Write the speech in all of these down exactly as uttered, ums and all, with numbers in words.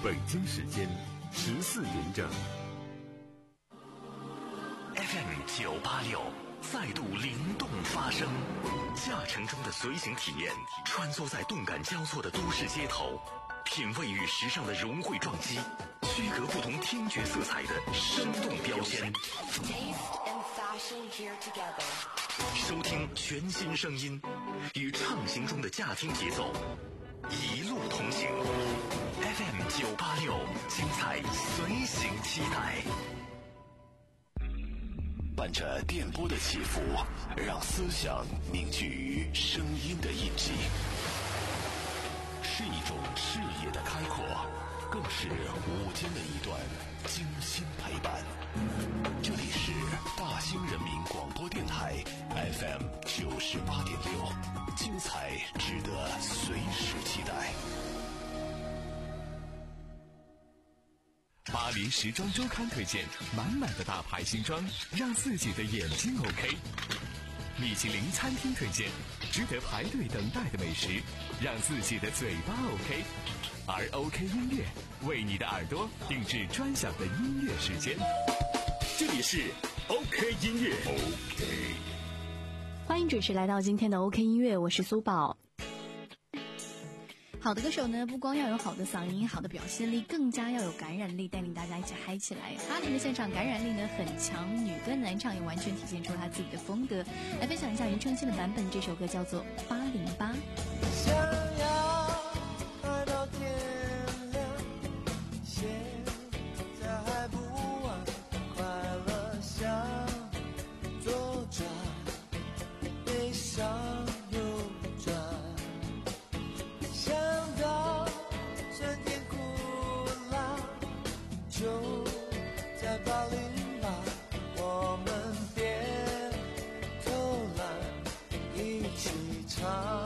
北京时间十四点整。 F M 九八六再度灵动发声，驾乘中的随行体验，穿梭在动感交错的都市街头，品味与时尚的融汇撞击，区隔不同听觉色彩的生动标签。收听全新声音，与畅行中的驾听节奏，一路同行。F M 九八六，精彩随行期待。伴着电波的起伏，让思想凝聚于声音的印记，是一种视野的开阔，更是午间的一段精心陪伴。这里是大兴人民广播电台 F M 九十八点六，精彩值得随时期待。 巴黎时装周刊推荐满满的大牌新装，让自己的眼睛 OK。米其林餐厅推荐值得排队等待的美食，让自己的嘴巴 OK。而 OK 音乐为你的耳朵定制专享的音乐时间。这里是 OK 音乐 OK。 欢迎准时来到今天的 OK 音乐，我是苏宝。好的歌手呢，不光要有好的嗓音、好的表现力，更加要有感染力，带领大家一起嗨起来。哈林的现场感染力呢很强，女歌男唱也完全体现出他自己的风格。来分享一下庾澄庆的版本，这首歌叫做八零八。 想要爱到天亮，现在还不晚，快乐想左转，悲伤右转，想到酸甜苦辣就在八零八，我们别偷懒，一起唱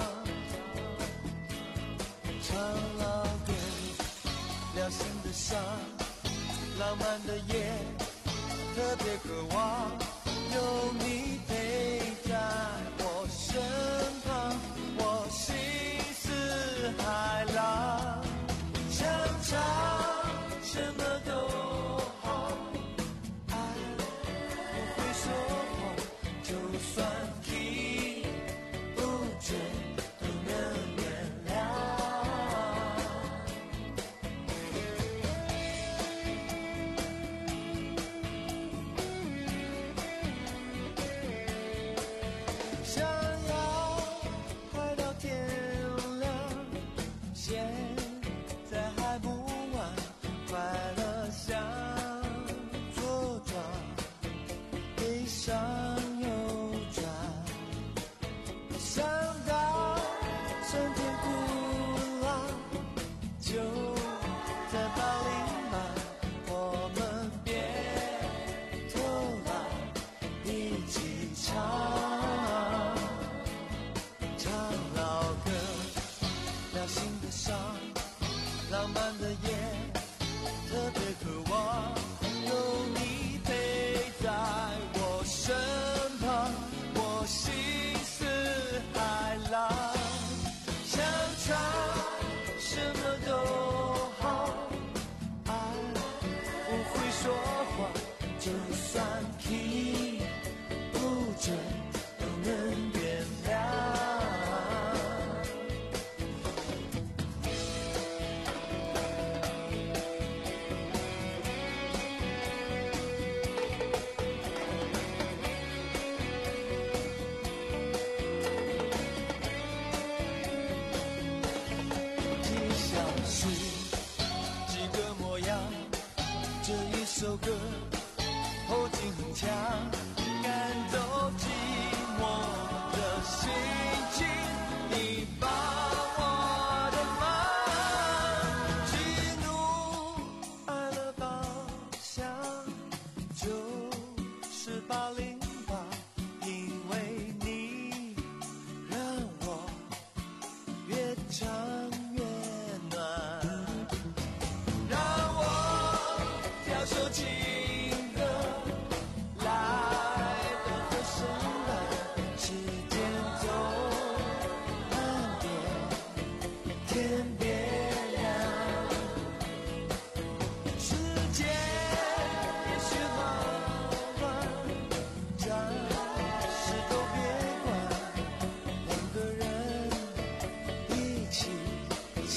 唱老歌，聊心的伤，浪漫的夜，特别渴望有你陪在我身旁，我心似海浪，想唱什么都好，爱不会说谎，就算题不准都能原谅。想要嗨到天亮，现在还不晚，快乐向左转，悲伤右转，想到酸甜苦辣就在八零八，我们别偷懒，一起唱唱老歌，聊心的伤，浪漫的夜，特别渴望有你陪在我身旁，我心似海浪，想唱什么都好，爱不会说谎，就算题不准都能原谅。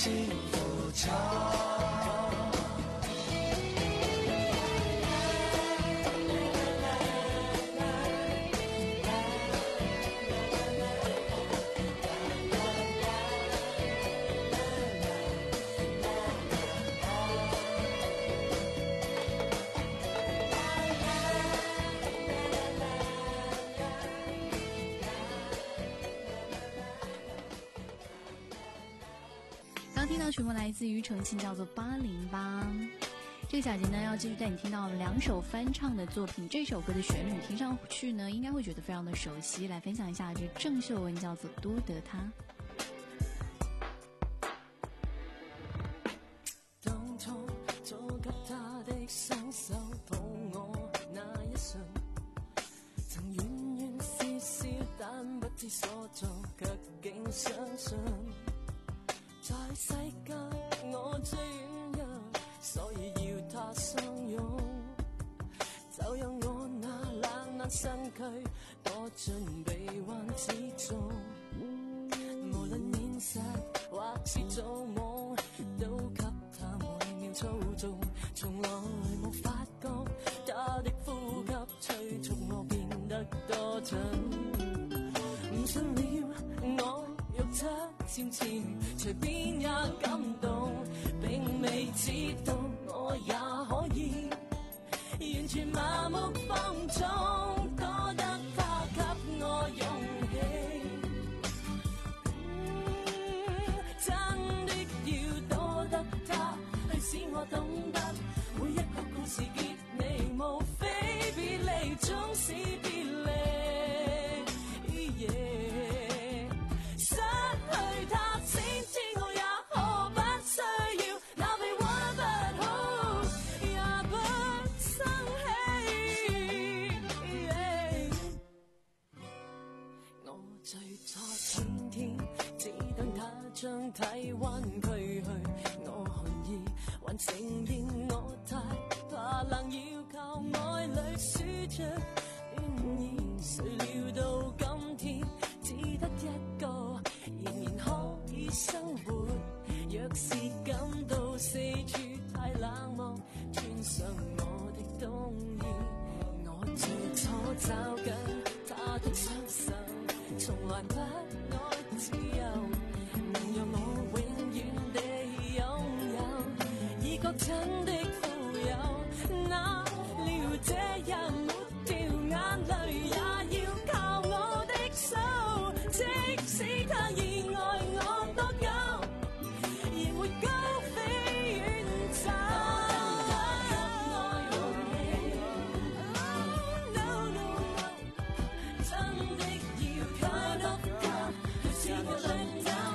幸福桥。 刚听到曲目来自于重庆，叫做八零八。这个小节呢，要继续带你听到两首翻唱的作品。这首歌的旋律听上去呢，应该会觉得非常的熟悉。来分享一下，这郑秀文叫做《多得他》。 當初做給他的雙手抱我那一瞬，曾遠遠笑笑，但不知所措，卻竟相信。在世間我最軟弱，所以要他相擁，就讓我那冷冷身軀躲進臂彎之中。無論現實或是做夢，都給他每秒操縱，從來沒發覺他的呼吸催促我變得多準。唔信了我肉質纖纖，隨便也感動，並未知道我也可以完全麻木放縱，多得他給我勇氣。嗯、真的要多得他去使我懂得，每一個故事結尾無非別離，總是別離。Yeah.將體溫驅去，我寒意還承認我太怕冷，要靠愛侶輸出暖意。誰料到今天只得一個，仍然可以生活。若是感到四處太冷漠，穿上我的冬衣。我最初找緊他的雙手，從來不愛自由。讓我永遠地擁有，已覺真的富有，哪料這日抹掉眼淚，也要靠我的手，即使他意愛我多久，仍會高飛遠走。No no no， 真的要靠得他，似我兩走。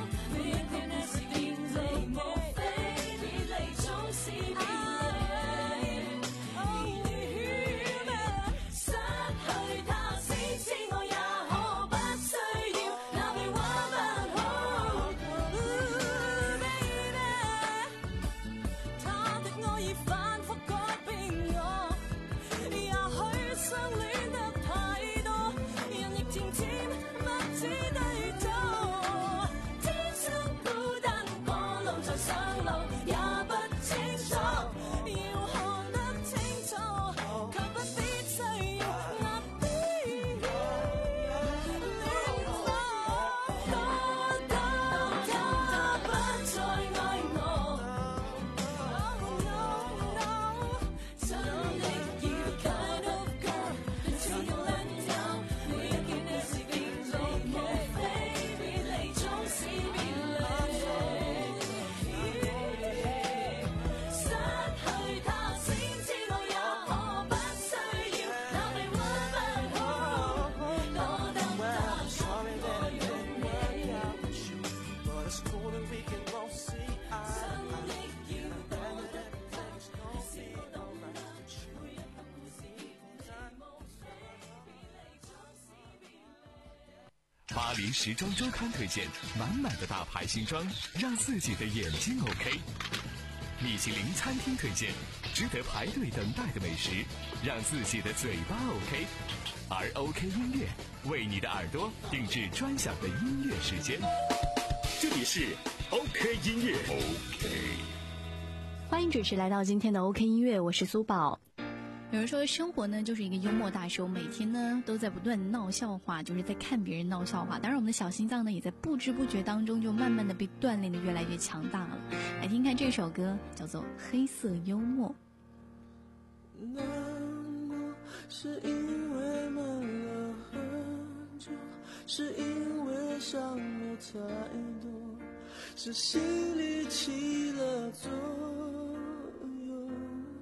巴黎时装周刊推荐满满的大牌新装，让自己的眼睛 OK。米其林餐厅推荐值得排队等待的美食，让自己的嘴巴 OK。而 OK 音乐为你的耳朵定制专享的音乐时间。这这里是 OK 音乐 OK。 欢迎准时来到今天的 OK 音乐，我是苏宝。有人说生活呢就是一个幽默大师，每天呢都在不断闹笑话，就是在看别人闹笑话。当然我们的小心脏呢也在不知不觉当中就慢慢的被锻炼的越来越强大了。来听看这首歌，叫做黑色幽默。 难过是因为闷了很久，是因为想了太多，是心里起了作用。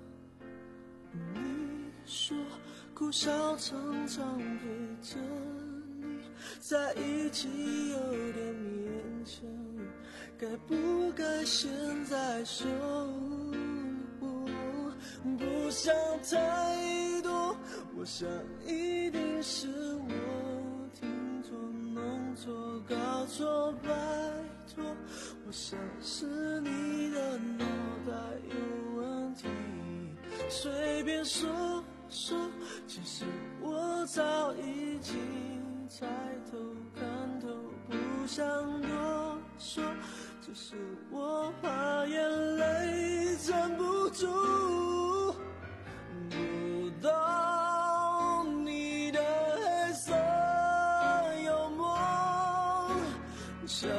你说哭笑常常陪着你在一起有点勉强，该不该现在说？不想太多，我想一定是我听错弄错搞错，拜托，我想是你的脑袋有问题，随便说说，其实我早已经猜透看透，不想多说，只是我怕眼泪站不住。不懂你的黑色幽默，想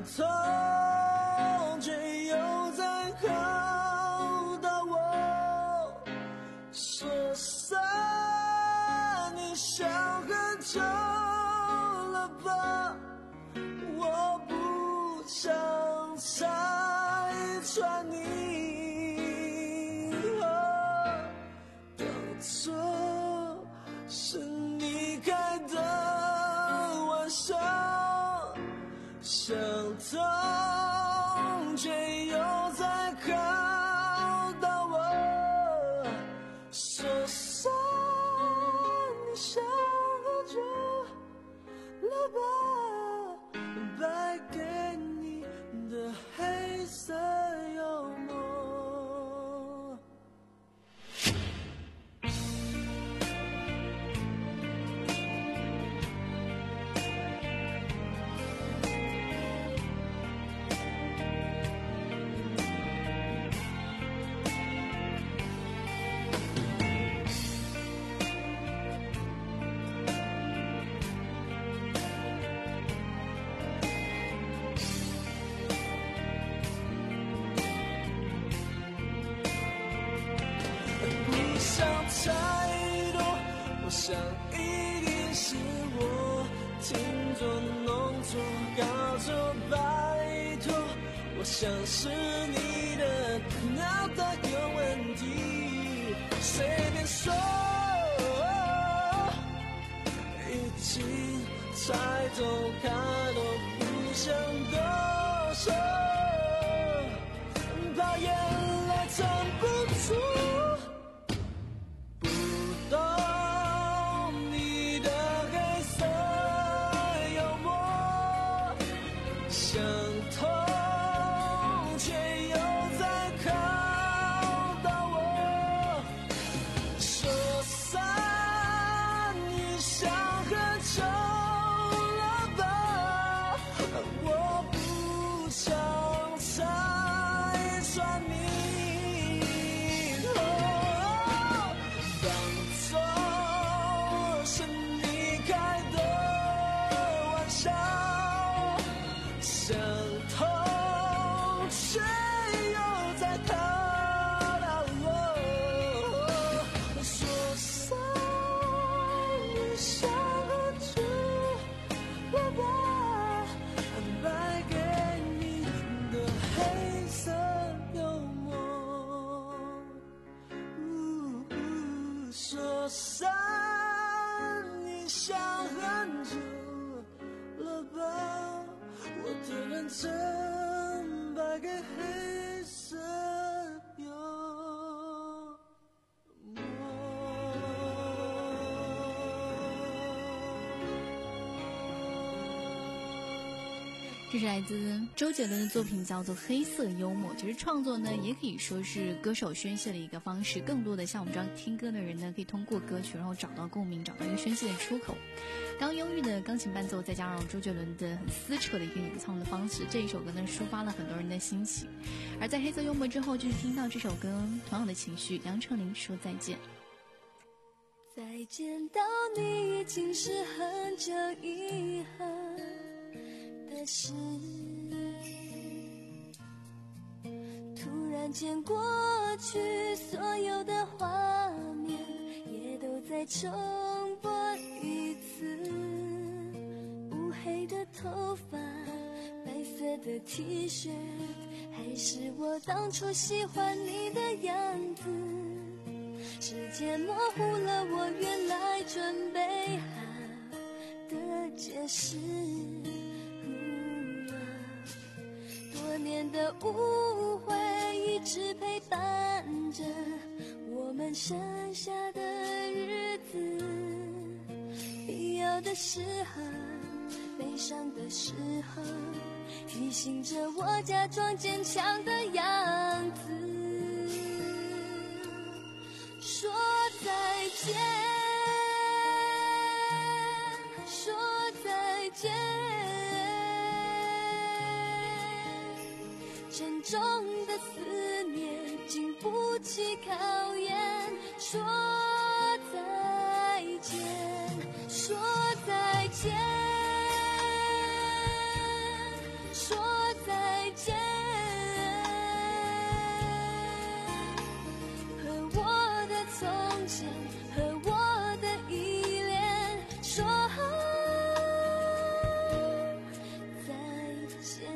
通却又在考到我，说散你想很久了吧，我不想拆穿你。错是你开的玩笑，想通却又在考到我，说散你想很久了吧，败给你的黑色幽默。太多，我想一定是我听错弄错搞错，拜托，我想是你的脑袋有问题，随便说，已经猜透看透，不想多说，怕眼泪撑不住。想通却又在考到我，说散你想很久了吧，我不想拆穿你，哦，当作是你开的玩笑，想通却又在考到我，说散你想很久了吧，败给你的黑色幽默，说散你想很久了吧，我的认真败给黑色幽默。 这是来自周杰伦的作品，叫做《黑色幽默》。其实创作呢，也可以说是歌手宣泄的一个方式。更多的像我们这样听歌的人呢，可以通过歌曲，然后找到共鸣，找到一个宣泄的出口。刚忧郁的钢琴伴奏，再加上周杰伦的很撕扯的一个演唱的方式，这一首歌呢，抒发了很多人的心情。而在《黑色幽默》之后，就是听到这首歌同样的情绪，杨丞琳说再见。 再见到你已经是很久以后的事，突然间过去所有的画面也都在重播一次，乌黑的头发，白色的 T 恤，还是我当初喜欢你的样子。时间模糊了我原来准备好的解释，嗯啊，多年的误会一直陪伴着我们剩下的日子，必要的时候，悲伤的时候，提醒着我假装坚强的样子。说再见，说再见，沉重的思念经不起考验。说再见，说再见，说再见。从前和我的依恋说再见，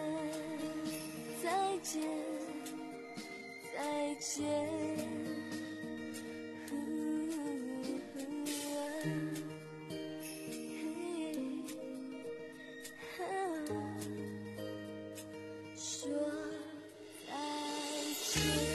再见，再见。说再见。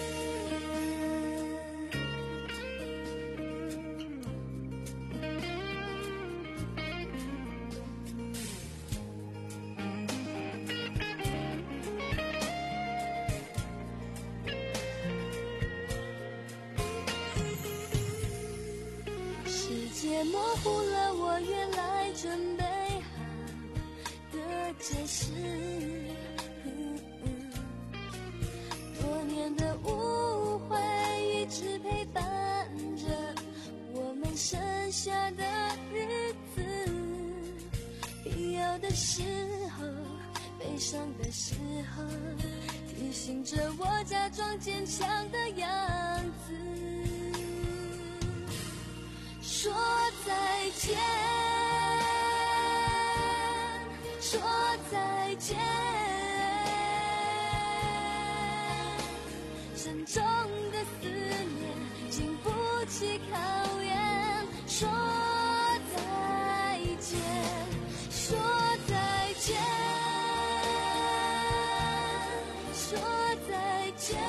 模糊了我原来准备好的解释，嗯嗯，多年的误会一直陪伴着我们剩下的日子，必要的时候，悲伤的时候，提醒着我假装坚强的样子。说再见，说再见，沉重的思念经不起考验。说再见，说再见，说再见。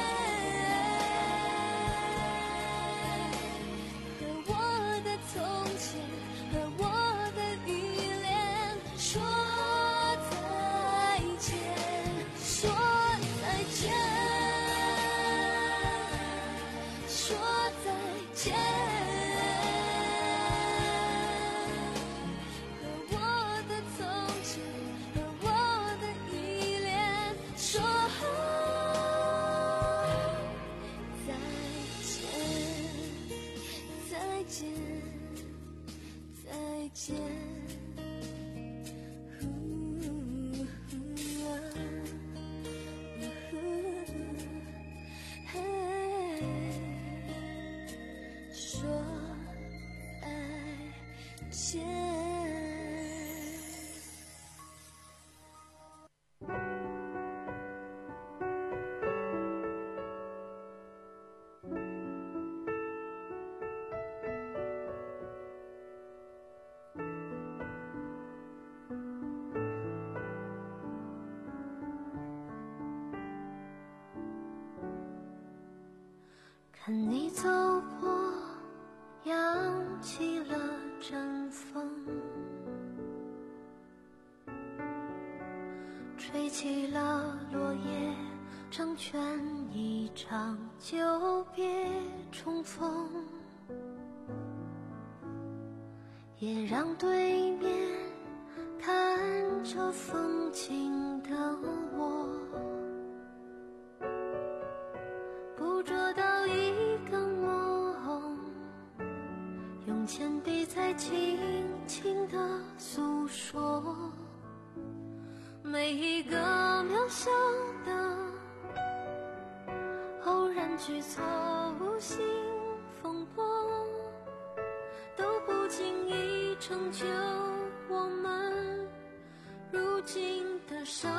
看你走过，扬起了阵风， 吹起了落叶，成全一场久别重逢，也让对面看着风景的我捕捉到一个梦，用铅笔在轻轻地诉说每一个渺小的偶然举措，无心风波都不经意成就我们如今的生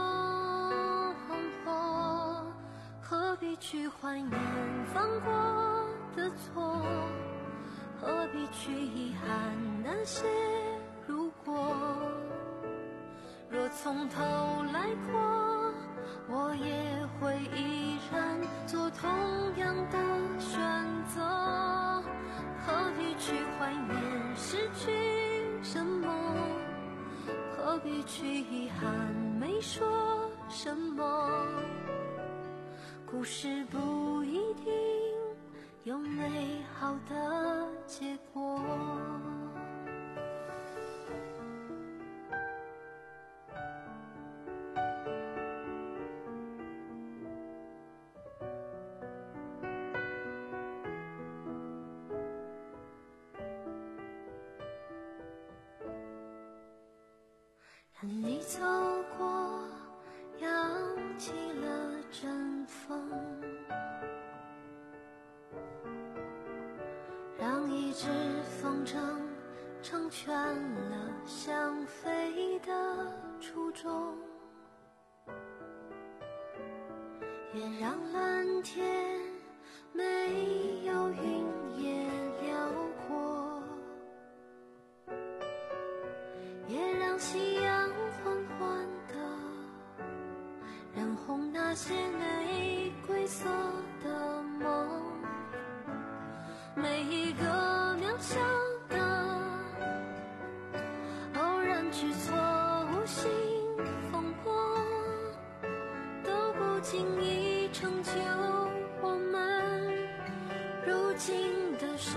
活，何必去怀念犯过的错，何必去遗憾那些如果，若从头来过，我也会依然做同样的选择，何必去怀念失去什么，何必去遗憾没说什么，故事不一定有美好的结果。看你走过，扬起了阵风，让一只风筝成全了想飞的初衷，也让蓝天没有云也辽阔，也让夕阳缓缓地染红那些玫瑰色的梦，每一个渺小的偶然举措，无心风波都不经意成就我们如今的生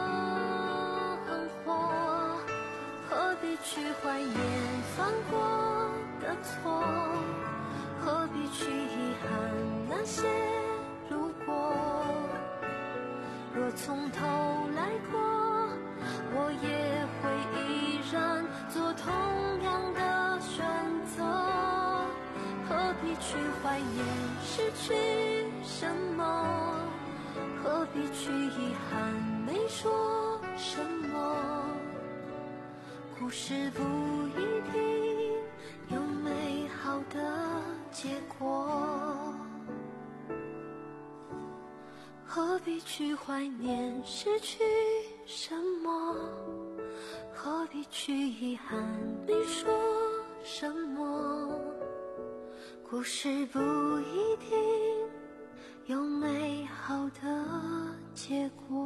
活，何必去怀念犯过的错，何必去遗憾那些如果，若从头来过，我也会依然做同样的选择，何必去怀念失去什么，何必去遗憾没说什么，故事不一定有美好的结果，何必去怀念失去什么，何必去遗憾没说什么，故事不一定有美好的结果。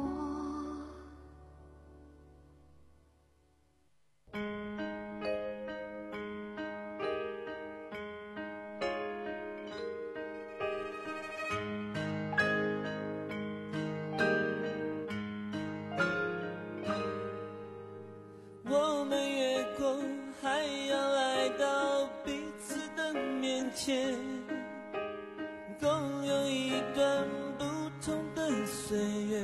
我们越过还要来到彼此的面前，共有一段不同的岁月，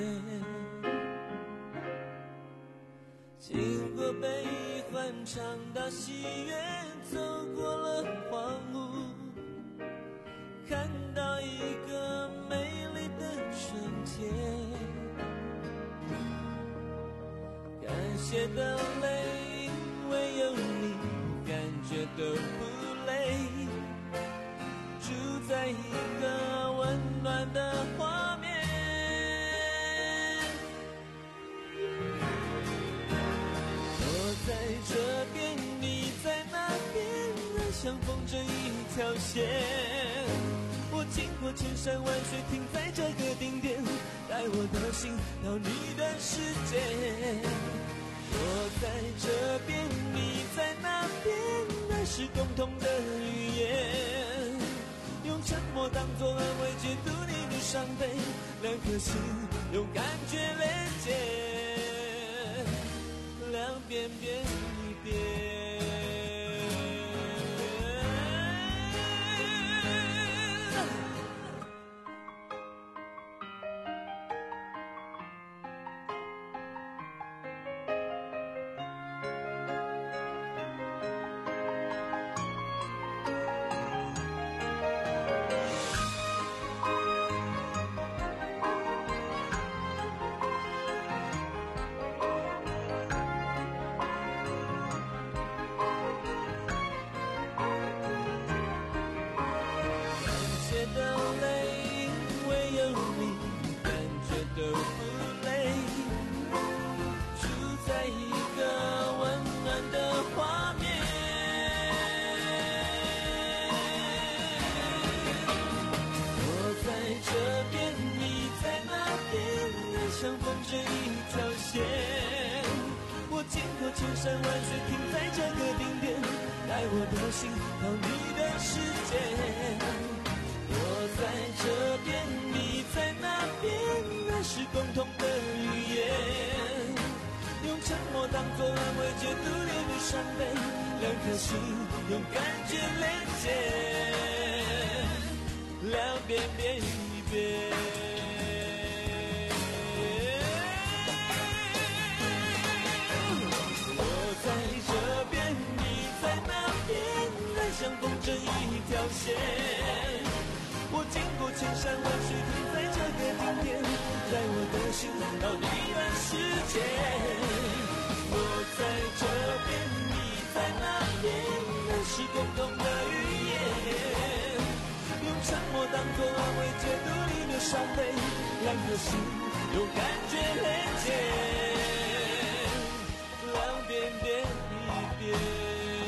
经过悲欢尝到喜悦，走过了荒芜，看到一个美丽的春天，感谢的泪因为有你感觉都不累，住在一个温暖的画面，我在这边你在那边，爱像风筝一条线，我经过千山万水停在这个顶点，带我的心到你的世界，我在这边你在那边，爱那是共同的语言，用沉默当作安慰，解读你的伤悲，两颗心用感觉连接，两边变一边。千山万水停在这个顶点，带我的心到你的世界。我在这边，你在那边，那是共同的语言。用沉默当作安慰，解读你的伤悲，两颗心用感觉连接，两边变一边。像风筝一条线，我经过千山万水，停在这个顶点，在我的心到你的世界。我在这边，你在那边，那是共同的语言。用沉默当作安慰，解读你的伤悲，两颗心用感觉连接，两边变一边。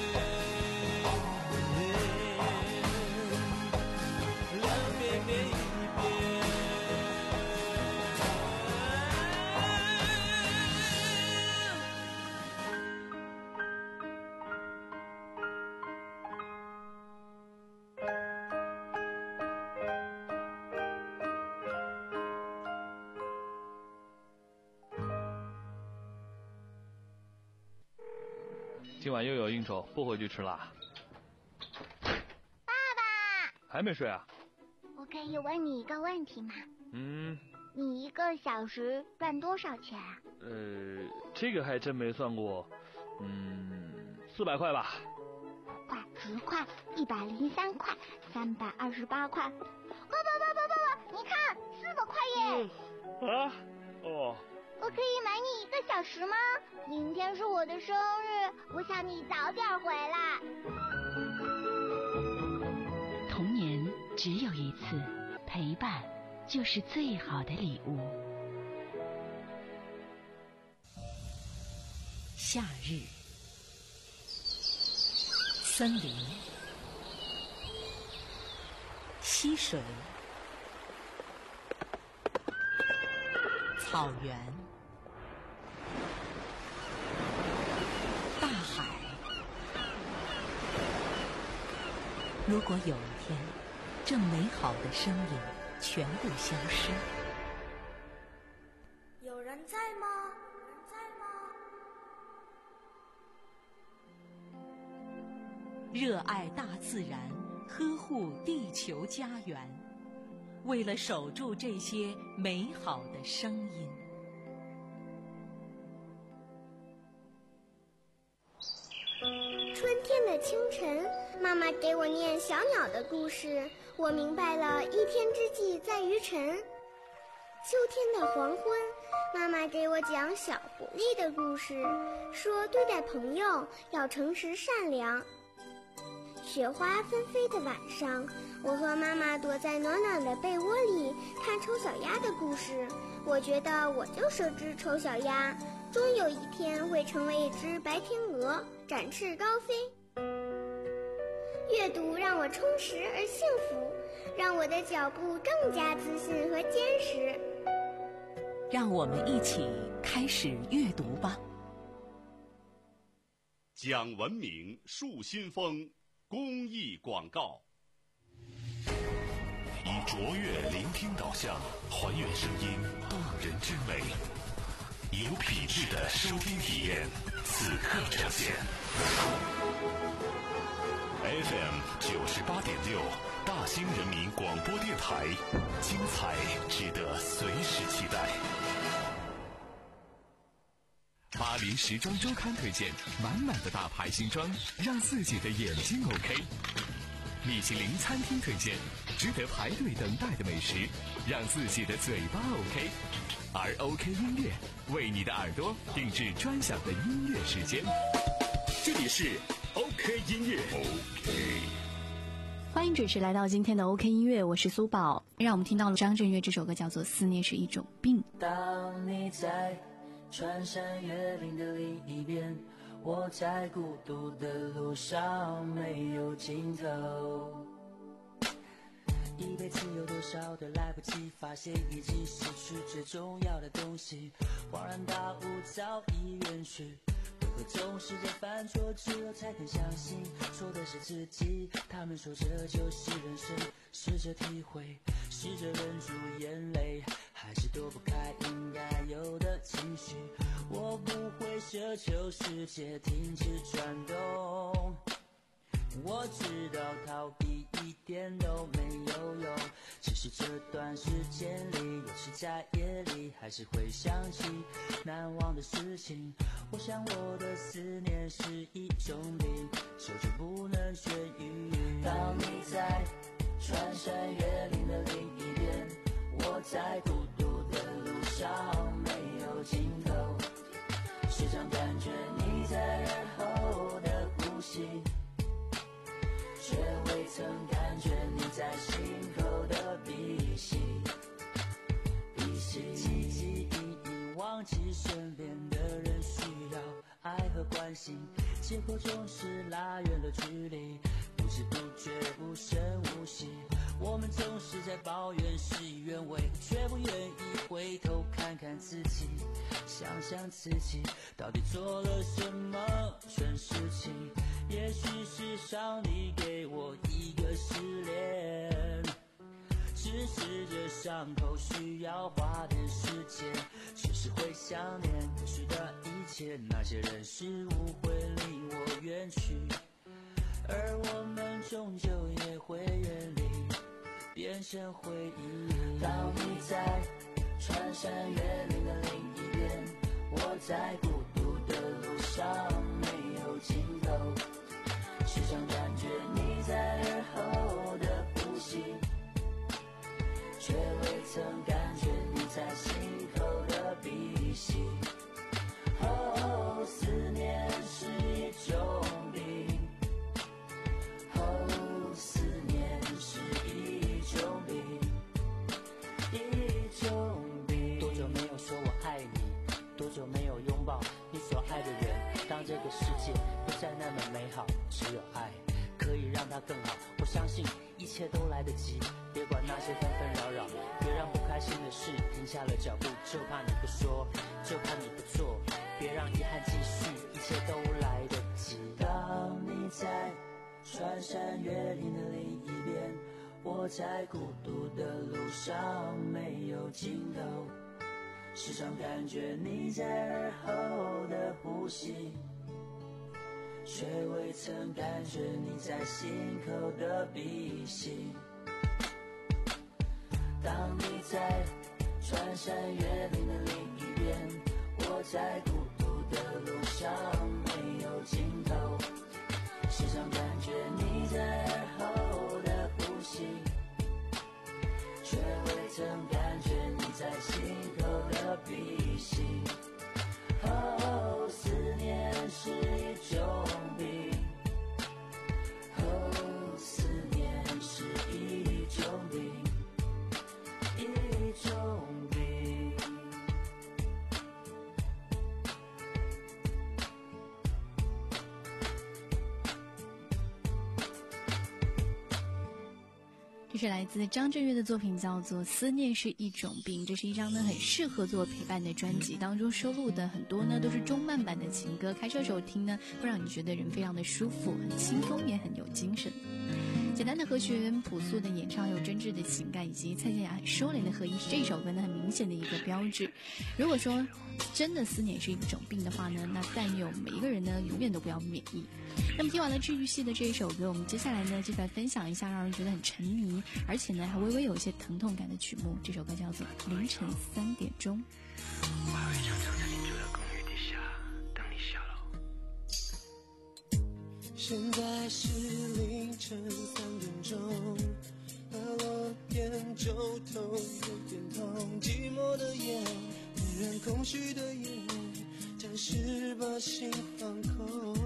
今晚又有应酬，不回去吃啦。 爸爸， 还没睡啊？ 我可以问你一个问题吗？ 嗯。 你一个小时赚多少钱啊？ 呃，这个还真没算过。嗯，四百块吧。 块、十块、一百零三块、三百二十八块。爸爸爸爸爸爸，你看，四百块耶！ 嗯、啊？哦。 我可以买你一个小时吗？明天是我的生日，我想你早点回来。 童年只有一次，陪伴就是最好的礼物。夏日，森林，溪水，草原，大海。如果有一天，这美好的声音全部消失， 有人在吗？有人在吗？ 热爱大自然，呵护地球家园，为了守住这些美好的声音。 春天的清晨，妈妈给我念小鸟的故事，我明白了一天之计在于晨。秋天的黄昏，妈妈给我讲小狐狸的故事，说对待朋友要诚实善良。雪花纷飞的晚上，我和妈妈躲在暖暖的被窝里看丑小鸭的故事，我觉得我就是只丑小鸭，终有一天会成为一只白天鹅，展翅高飞。阅读让我充实而幸福，让我的脚步更加自信和坚实。 让我们一起开始阅读吧。 讲文明树新风公益广告。 以卓越聆听导向，还原声音动人之美，有品质的收听体验，此刻呈现。F M 九十八点六，大兴人民广播电台，精彩值得随时期待。 巴黎时装周刊推荐满满的大牌新装，让自己的眼睛 OK。米其林餐厅推荐值得排队等待的美食，让自己的嘴巴 OK。而 OK 音乐为你的耳朵定制专享的音乐时间。 这里是 OK 音乐 OK。 欢迎准时来到今天的 OK 音乐，我是苏宝。让我们听到了张震岳这首歌，叫做《思念是一种病》。 当你在穿山越岭的另一边，我在孤独的路上没有尽头。一辈子有多少的来不及发现，已经失去最重要的东西，恍然大悟早已远去。为何总是在犯错之后才肯相信错的是自己？他们说这就是人生，试着体会，试着忍住眼泪，还是躲不开应该有的情绪。我不会奢求世界停止转动，我知道逃避一点都没有用，只是这段时间里，有时在夜里还是会想起难忘的事情。我想我的思念是一种病，久久不能痊愈。当你在穿山越岭的另一边，我在孤独的路上没有尽头，时常感觉你在耳后的呼吸，却未曾感觉你在心口的鼻息。鼻息汲汲营营忘记身边的人需要爱和关心，结果总是拉远了距离，不知不觉无声无息。我们总是在抱怨事与愿违，却不愿意回头看看自己，想想自己到底做了什么蠢事情。也许是上帝给我一个失恋，只是这伤口需要花点时间，确实会想念过去的一切，那些人事物会离我远去，而我们终究也会远离，变成回忆。当你在穿山越岭的另一边，我在孤独的路上没有尽头，时常感觉你在耳后的呼吸，却未曾感觉你在心口的鼻息。哦，思念是一种病，哦，思念是一种病，一种病。多久没有说我爱你，多久没有拥抱你所爱的人。当这个世界不再那么美好，只有爱可以让它更好。我相信一切都来得及，别管那些纷纷扰扰，别让不开心的事停下了脚步，就怕你不说，就怕你不做，别让遗憾继续，一切都来得及。当你在穿山越岭的另一边，我在孤独的路上没有尽头，时常感觉你在耳后的呼吸，却未曾感觉你在心口的鼻息。当你在穿山越岭的另一边，我在孤独的路上没有尽头，时常感觉你在耳后的呼吸，却未曾感觉你在心口的鼻息。哦，思念是一种病，哦，思念是一种病，一种病。 这这是来自张震岳的作品，叫做《思念是一种病》。这是一张呢很适合做陪伴的专辑，当中收录的很多呢都是中慢版的情歌，开车时候听呢会让你觉得人非常的舒服，很轻松也很有精神。简单的和弦，朴素的演唱，有真挚的情感，以及蔡健雅很收敛的和音，是这首歌呢很明显的一个标志。如果说真的思念是一种病的话呢，那但愿我们每一个人呢永远都不要免疫。那么听完了治愈系的这一首歌，我们接下来呢就来分享一下让人觉得很沉迷，而且呢还微微有一些疼痛感的曲目。这首歌叫做《凌晨三点钟》。 我还会常常在你住的公寓底下等你下楼。 现在是凌晨三点钟，喝了点酒头有点痛，寂寞的夜，点燃空虚的夜，暂时把心放空。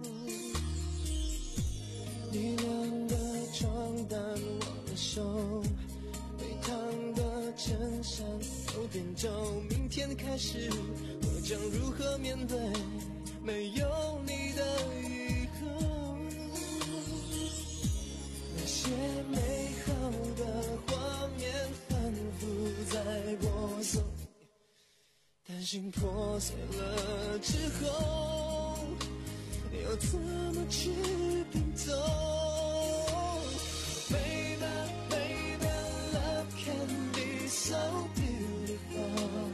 你晾的床单忘了收，被烫的衬衫有点皱，明天开始我将如何面对没有你的以后？那些美好的画面反复在播送，担心破碎了之后要怎么去拼凑？ Baby, baby, love can be so beautiful。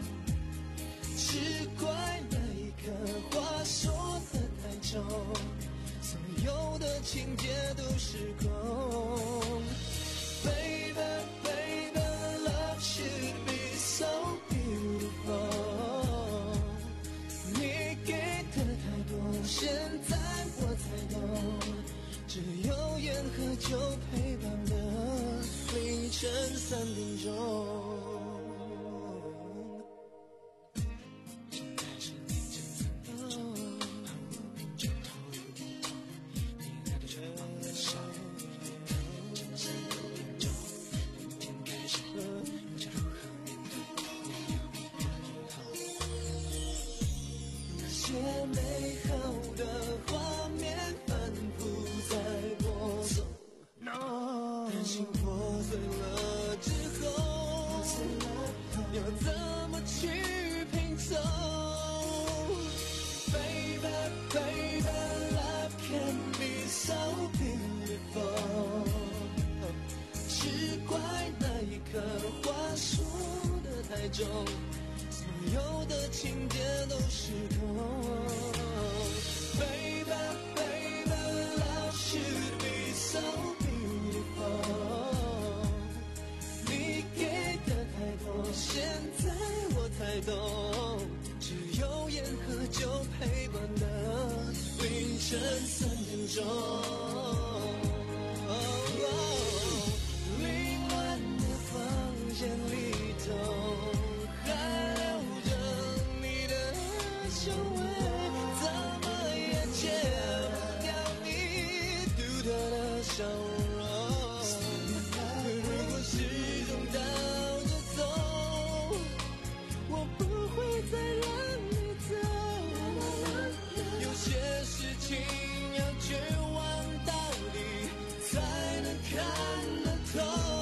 奇怪那一刻话说得太重，所有的情节都失控。 Baby, baby, love should be so beautiful。 你给的太多，现在我才懂，只有烟和酒陪伴的凌晨三点钟。那些美好的画面反复在播送，担心破碎了之后要怎么去拼凑。 Baby, baby, love can be so beautiful。 奇怪那一刻话说得太重，所有的情节都失控。 Baby, baby, love should be so beautiful。 你给的太多，现在我才懂，只有烟和酒陪伴的凌晨三点钟。凌乱的房间里头，还留着你的香味，怎么也戒不掉你独特的笑容。如果始终倒着走，我不会再让你走。有些事情要绝望到底，才能看得透。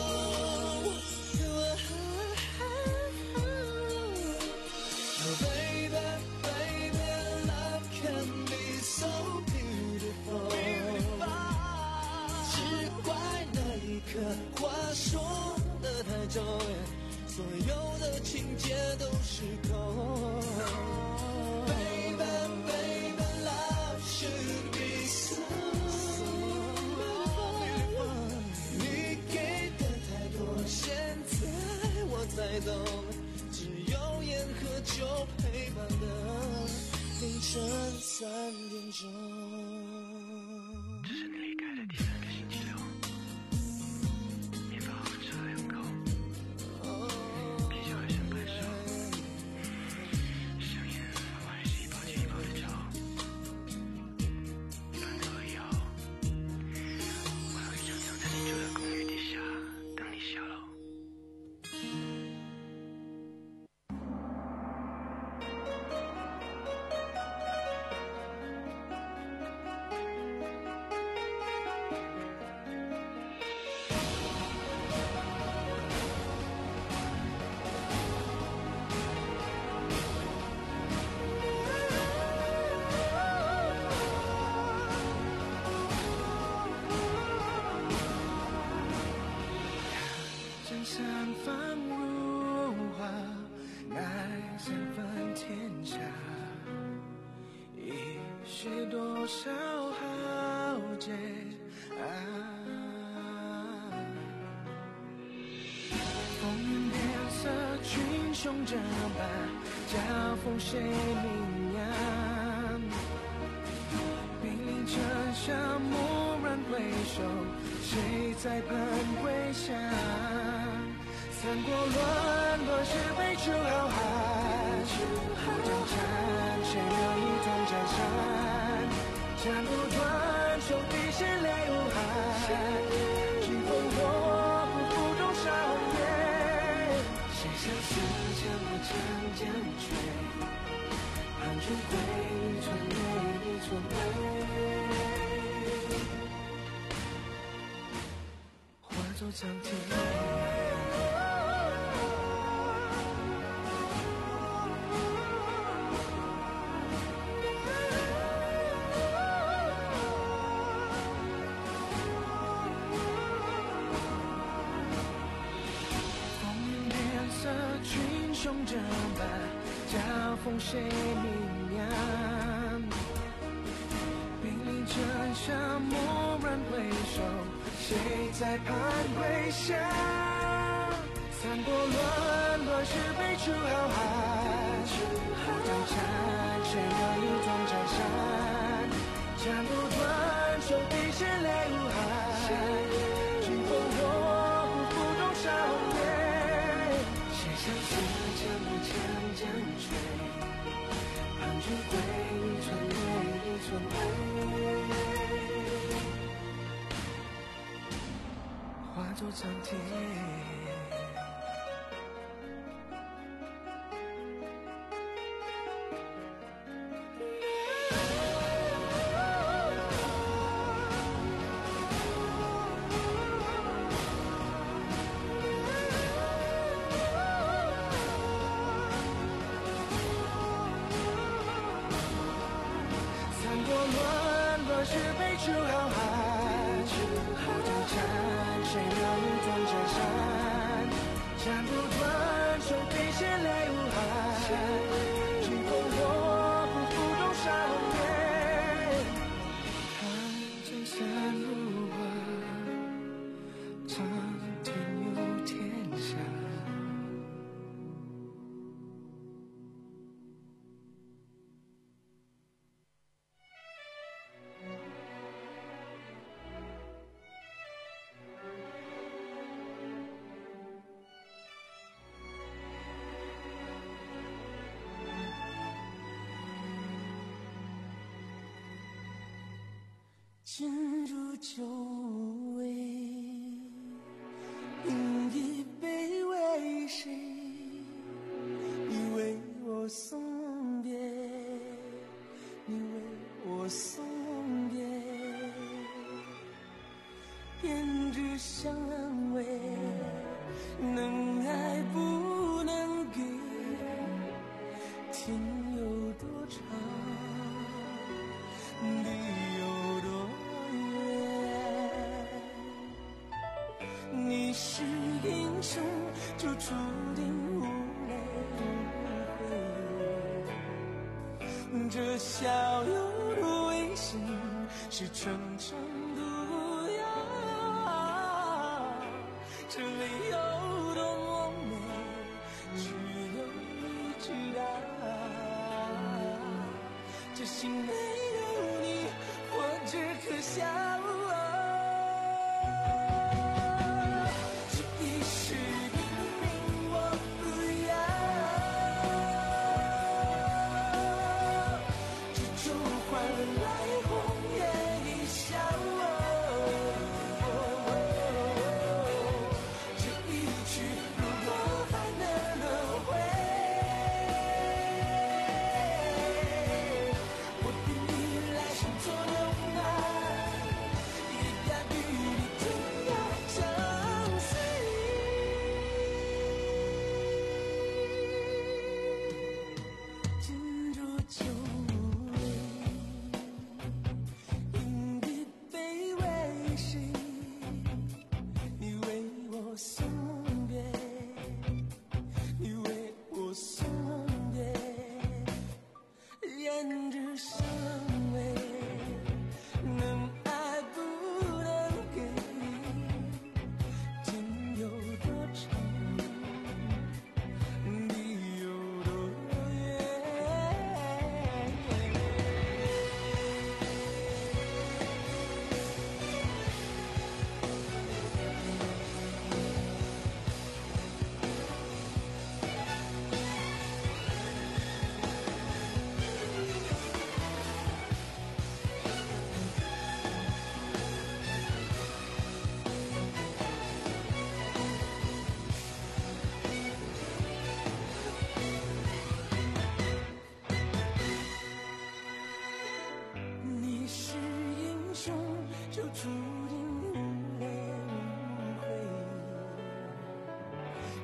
Baby, baby, love can be so beautiful。 奇怪那一刻话说得太重，所有的情节都失控。 Baby, baby, love should be so beautiful。 你给的太多，现在我才懂，只有烟和酒陪伴的凌晨三点钟。 这是你离开的第三个星期六，面包吃了两口，啤酒还剩半手，香烟我还是一包接一包的抽。饭走了以后，我还会常常在你住的公寓底下等你下楼。 我绽放如花，爱三分天下，已是多少浩劫啊！风云变色，群雄争霸，交锋谁明阳？兵临城下，蓦然回首，谁在盼归乡？三国乱乱，是非出浩瀚，不争战，谁料一统江山？战不断，手底血泪无憾，疾风火，不负中杀红颜。谁相思，将我将将吹，盼君归，一寸泪，一寸泪，化作苍天。群雄争霸，交锋谁明阳？兵临城下，蓦然回首，谁在盼归乡？三国乱乱，是非出浩瀚，不争战，谁料一统江山？战不断，手底血泪无憾，疾风火，不负中杀红颜。相思将我将将吹，盼君归，一寸泪，一寸泪，化作苍天。是非出浩瀚，不争战，谁料一统江山？战不断，手底血泪无憾，疾风火，不负中杀红颜。看江山如画，苍天有天下。 进入酒味，饮一杯为谁？你为我送别，你为我送别，胭脂相偎，能爱不能给，天有多长，地有多你是英雄，就注定无泪无悔。这笑有危险，是层层毒药。这里有多么美，只有你知道。这心没有你，活着可笑。 来红颜一笑。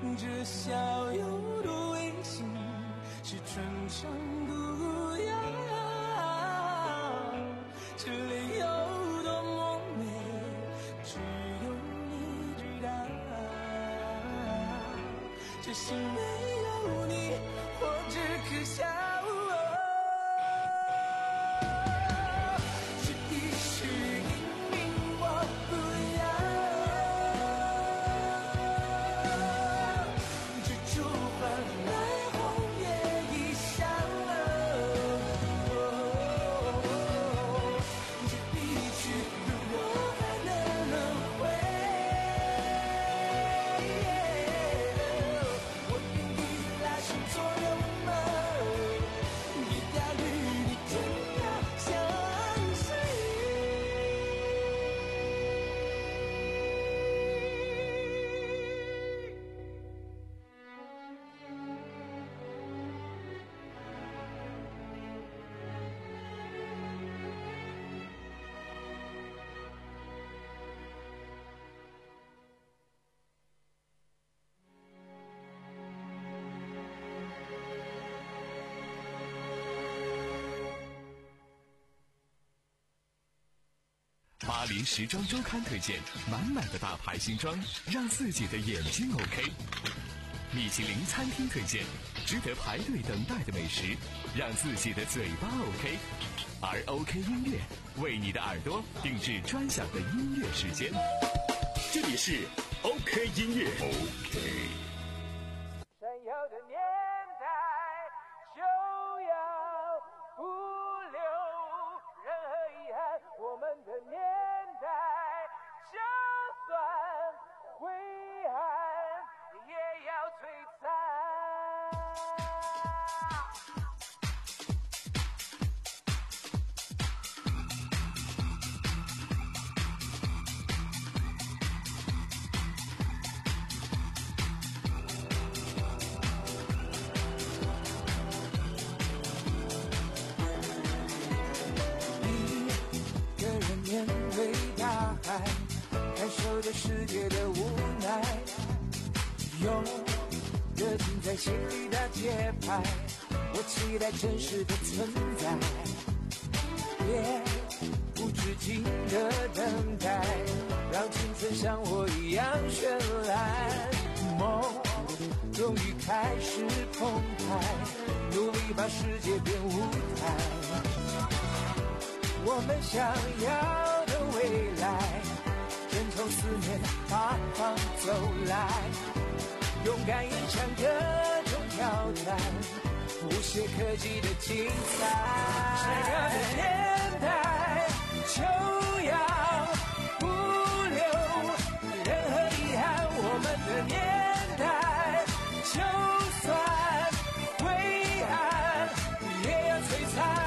这小有的微笑是春城不要，这里有多么美，只有你知道。这心没有你，我只可笑。 巴黎时装周刊推荐满满的大牌新装，让自己的眼睛 OK。米其林餐厅推荐值得排队等待的美食，让自己的嘴巴 OK。而 OK 音乐为你的耳朵定制专享的音乐时间。 这里是 OK 音乐 OK。 闪耀的年代就要不留任何遗憾，我们的年代就算灰暗也要璀璨。面对大海，感受着世界的无奈，用热情在心里打节拍，我期待真实的存在，别无止境的等待，让青春像我一样绚烂，梦终于开始澎湃，努力把世界变舞台，我们想要的未来，正从四面八方走来，勇敢迎向各种挑战，无懈可击的精彩。闪耀的年代就要不留任何遗憾，我们的年代就算灰暗也要璀璨。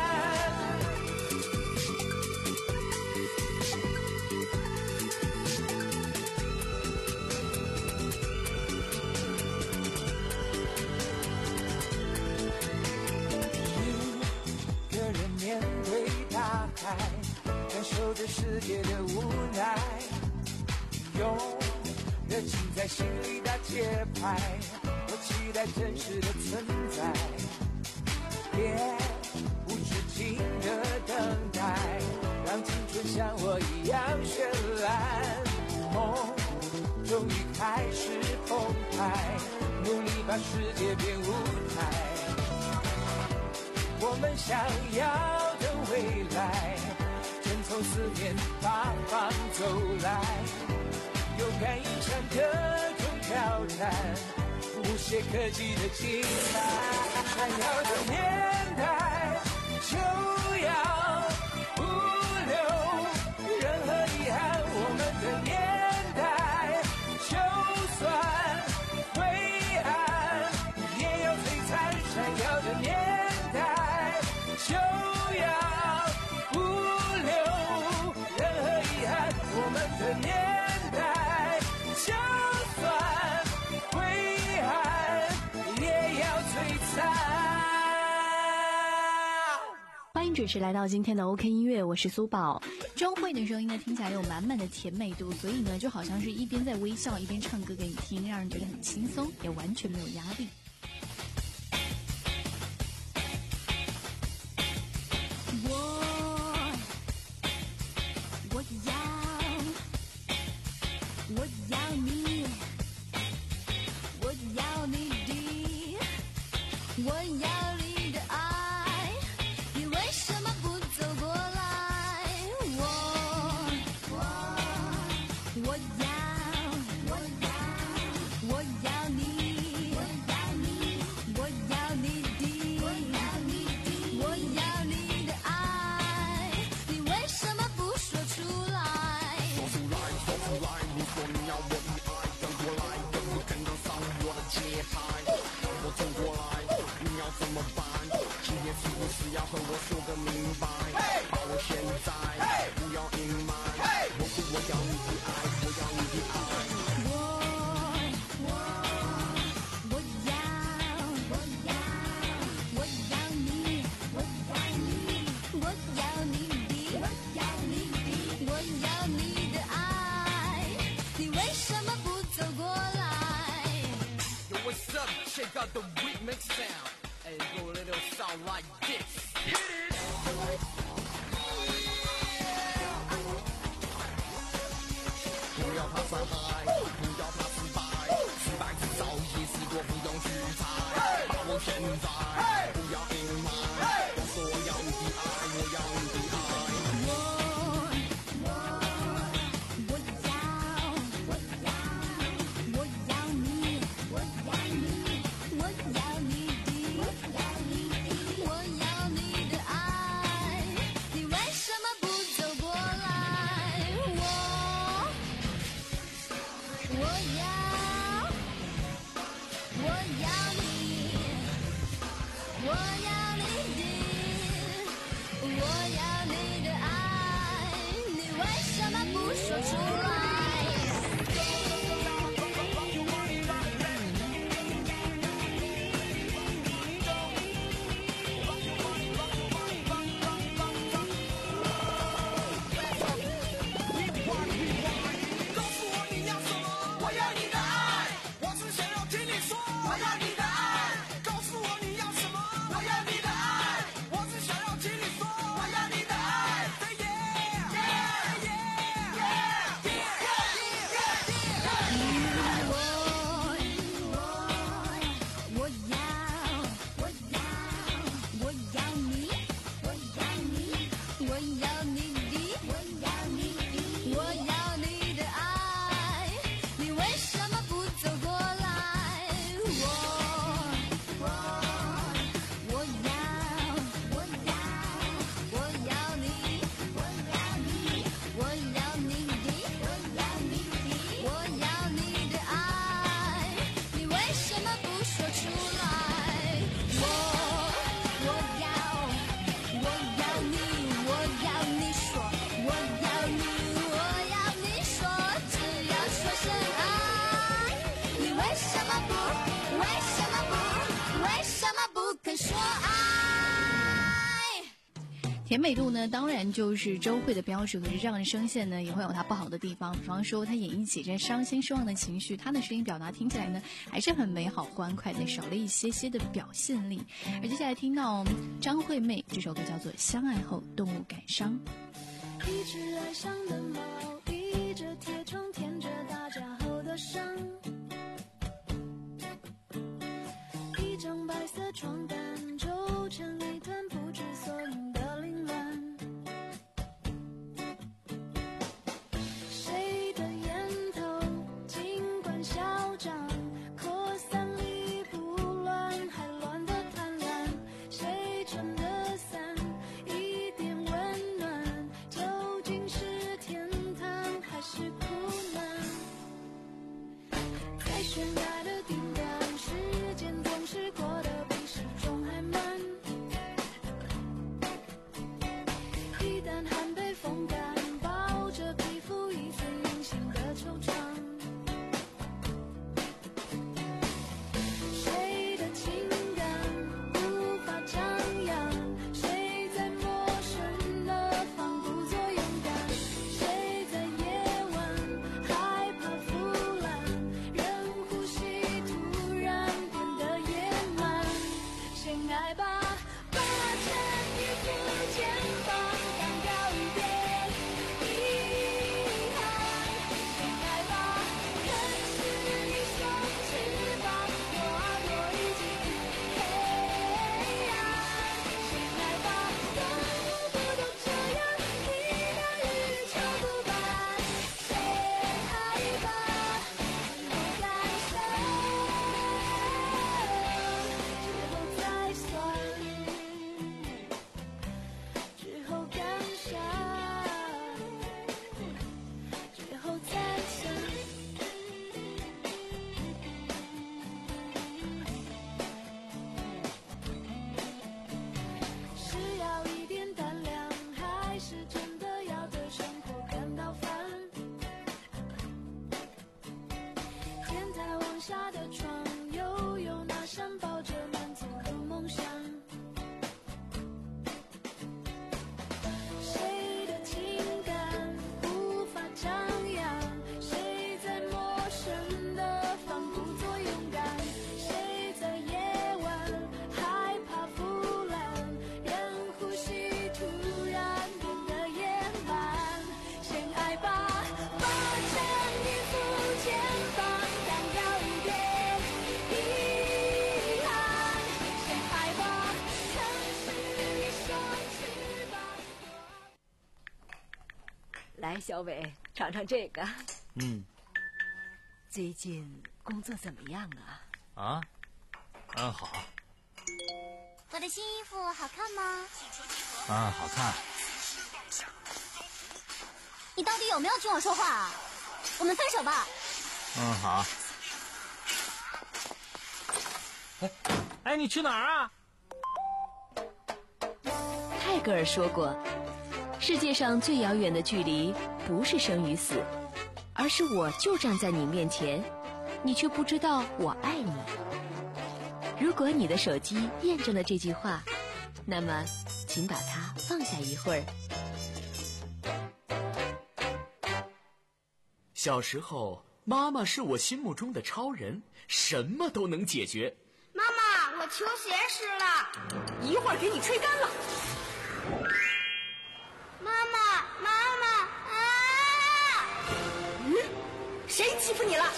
感受着世界的无奈，用热情在心里打节拍，我期待真实的存在，别无止境的等待，让青春像我一样绚烂，梦终于开始澎湃，努力把世界变舞台，我们想要的未来正从四面八方走来，勇敢迎向各种挑战，无懈可击的精彩。闪耀的年代就要不留任何遗憾，我们的年代就算灰暗也要璀璨。闪耀的年代就要不留任何遗憾，我们的年代就算灰暗也要璀璨。 欢迎准时来到今天的 OK 音乐，我是苏宝。 周慧的声音呢，听起来有满满的甜美度，所以呢，就好像是一边在微笑，一边唱歌给你听，让人觉得很轻松，也完全没有压力。 我我要我要你，我要你的，我要你的爱，你为什么不走过来？我我我要我要我要你，我要你，我要你的，我要你的，我要你的爱，你为什么不说出来？ 说出来，说出来，你说你要我的爱，跟过来，跟不跟得上我的节拍？我走过来，你要怎么办？今天是不是要和我说个明白？把我现在，不要隐瞒，我说我要你的爱，我要你的爱。 我我我要我要我要你，我要你，我要你的，我要你的，我要你的爱，你为什么不走过来？ Yo, what's up? Check out the remix sound. And go a little sound like this. Hit it! 不要怕伤害，不要怕失败，失败至少也是过，不用去猜。把我现在，不要隐瞒，我说我要你的爱，我要你的爱。 我我我要我要我要你，我要你，我要你的，我要你的，我要你的爱，你为什么不走过来？我我要我要你，我要你的，我要你的爱，你为什么不说出来？ 告诉我你要什么？我要你的爱，我只想要听你说。我要你的爱，告诉我你要什么？我要你的爱，我只想要听你说。我要你的爱，Say yeah, yeah, yeah, yeah, yeah, yeah, yeah. 我我要我要我要你，我要你，我要你的，我要你的，我要你的爱，你为什么不走过来？我我我要我要我要你，我要你，我要你的，我要你的，我要你的爱，你为什么不说出来？我我要我要你，我要你说，我要你，我要你说，只要说声爱，你为什么不？为什么不？为什么不肯说爱？ 甜美度呢，当然就是周慧的标准，可是这样的声线呢，也会有它不好的地方。比方说，她演绎起这伤心失望的情绪，她的声音表达听起来呢，还是很美好欢快的，少了一些些的表现力。而接下来听到张惠妹这首歌叫做《相爱后动物感伤》。 一只爱上的猫，倚着铁窗舔着打架后的伤，一张白色床单皱成一团不知所云的凌乱，谁的烟头尽管嚣张，扩散力不乱，还乱得贪婪，谁撑的伞一点温暖，究竟是天堂还是苦难？在悬崖的顶端，时间总是过得比时钟还慢，一旦汗被风干，抱着皮肤一丝隐形的惆怅，谁的情感无法张扬，谁在陌生的仿故作勇敢， 来，小伟，尝尝这个。 嗯。 最近工作怎么样啊？ 啊，嗯，好。 我的新衣服好看吗？ 啊，好看。 你到底有没有听我说话啊？我们分手吧。 嗯，好。 哎，哎，你去哪儿啊？ 泰戈尔说过，世界上最遥远的距离不是生与死，而是我就站在你面前，你却不知道我爱你。如果你的手机验证了这句话，那么请把它放下一会儿。 小时候，妈妈是我心目中的超人，什么都能解决。 妈妈，我球鞋湿了， 一会儿给你吹干了。 妈妈，妈妈啊！ 嗯，谁欺负你了？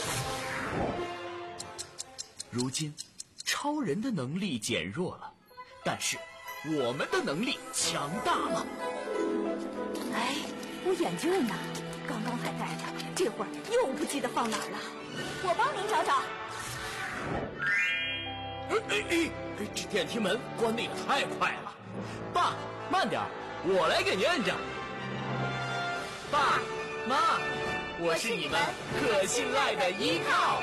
如今，超人的能力减弱了，但是我们的能力强大了。 哎，我眼镜呢？刚刚还戴着，这会儿又不记得放哪儿了。我帮您找找。 哎哎哎！这电梯门关得也太快了。爸，慢点，我来给您摁着。爸妈，我是你们可信赖的依靠。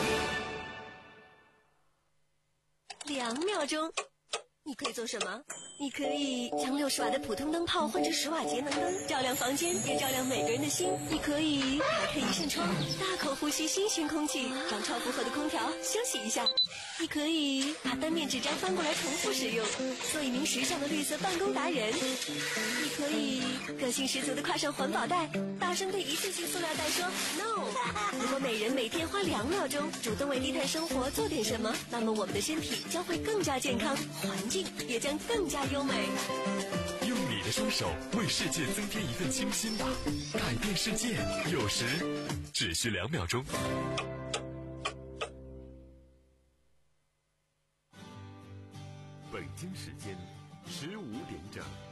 两秒钟，你可以做什么？你可以将六十瓦的普通灯泡换成十瓦节能灯，照亮房间，也照亮每个人的心。你可以打开一扇窗，大口呼吸新鲜空气，让超负荷的空调休息一下。你可以把单面纸张翻过来重复使用，做一名时尚的绿色办公达人。你可以个性十足的挎上环保袋，大声对一次性塑料袋说 no。如果每人每天花两秒钟主动为低碳生活做点什么，那么我们的身体将会更加健康，环境也将更加优美。 用你的双手为世界增添一份清新吧，改变世界有时只需两秒钟。 北京时间十五点整。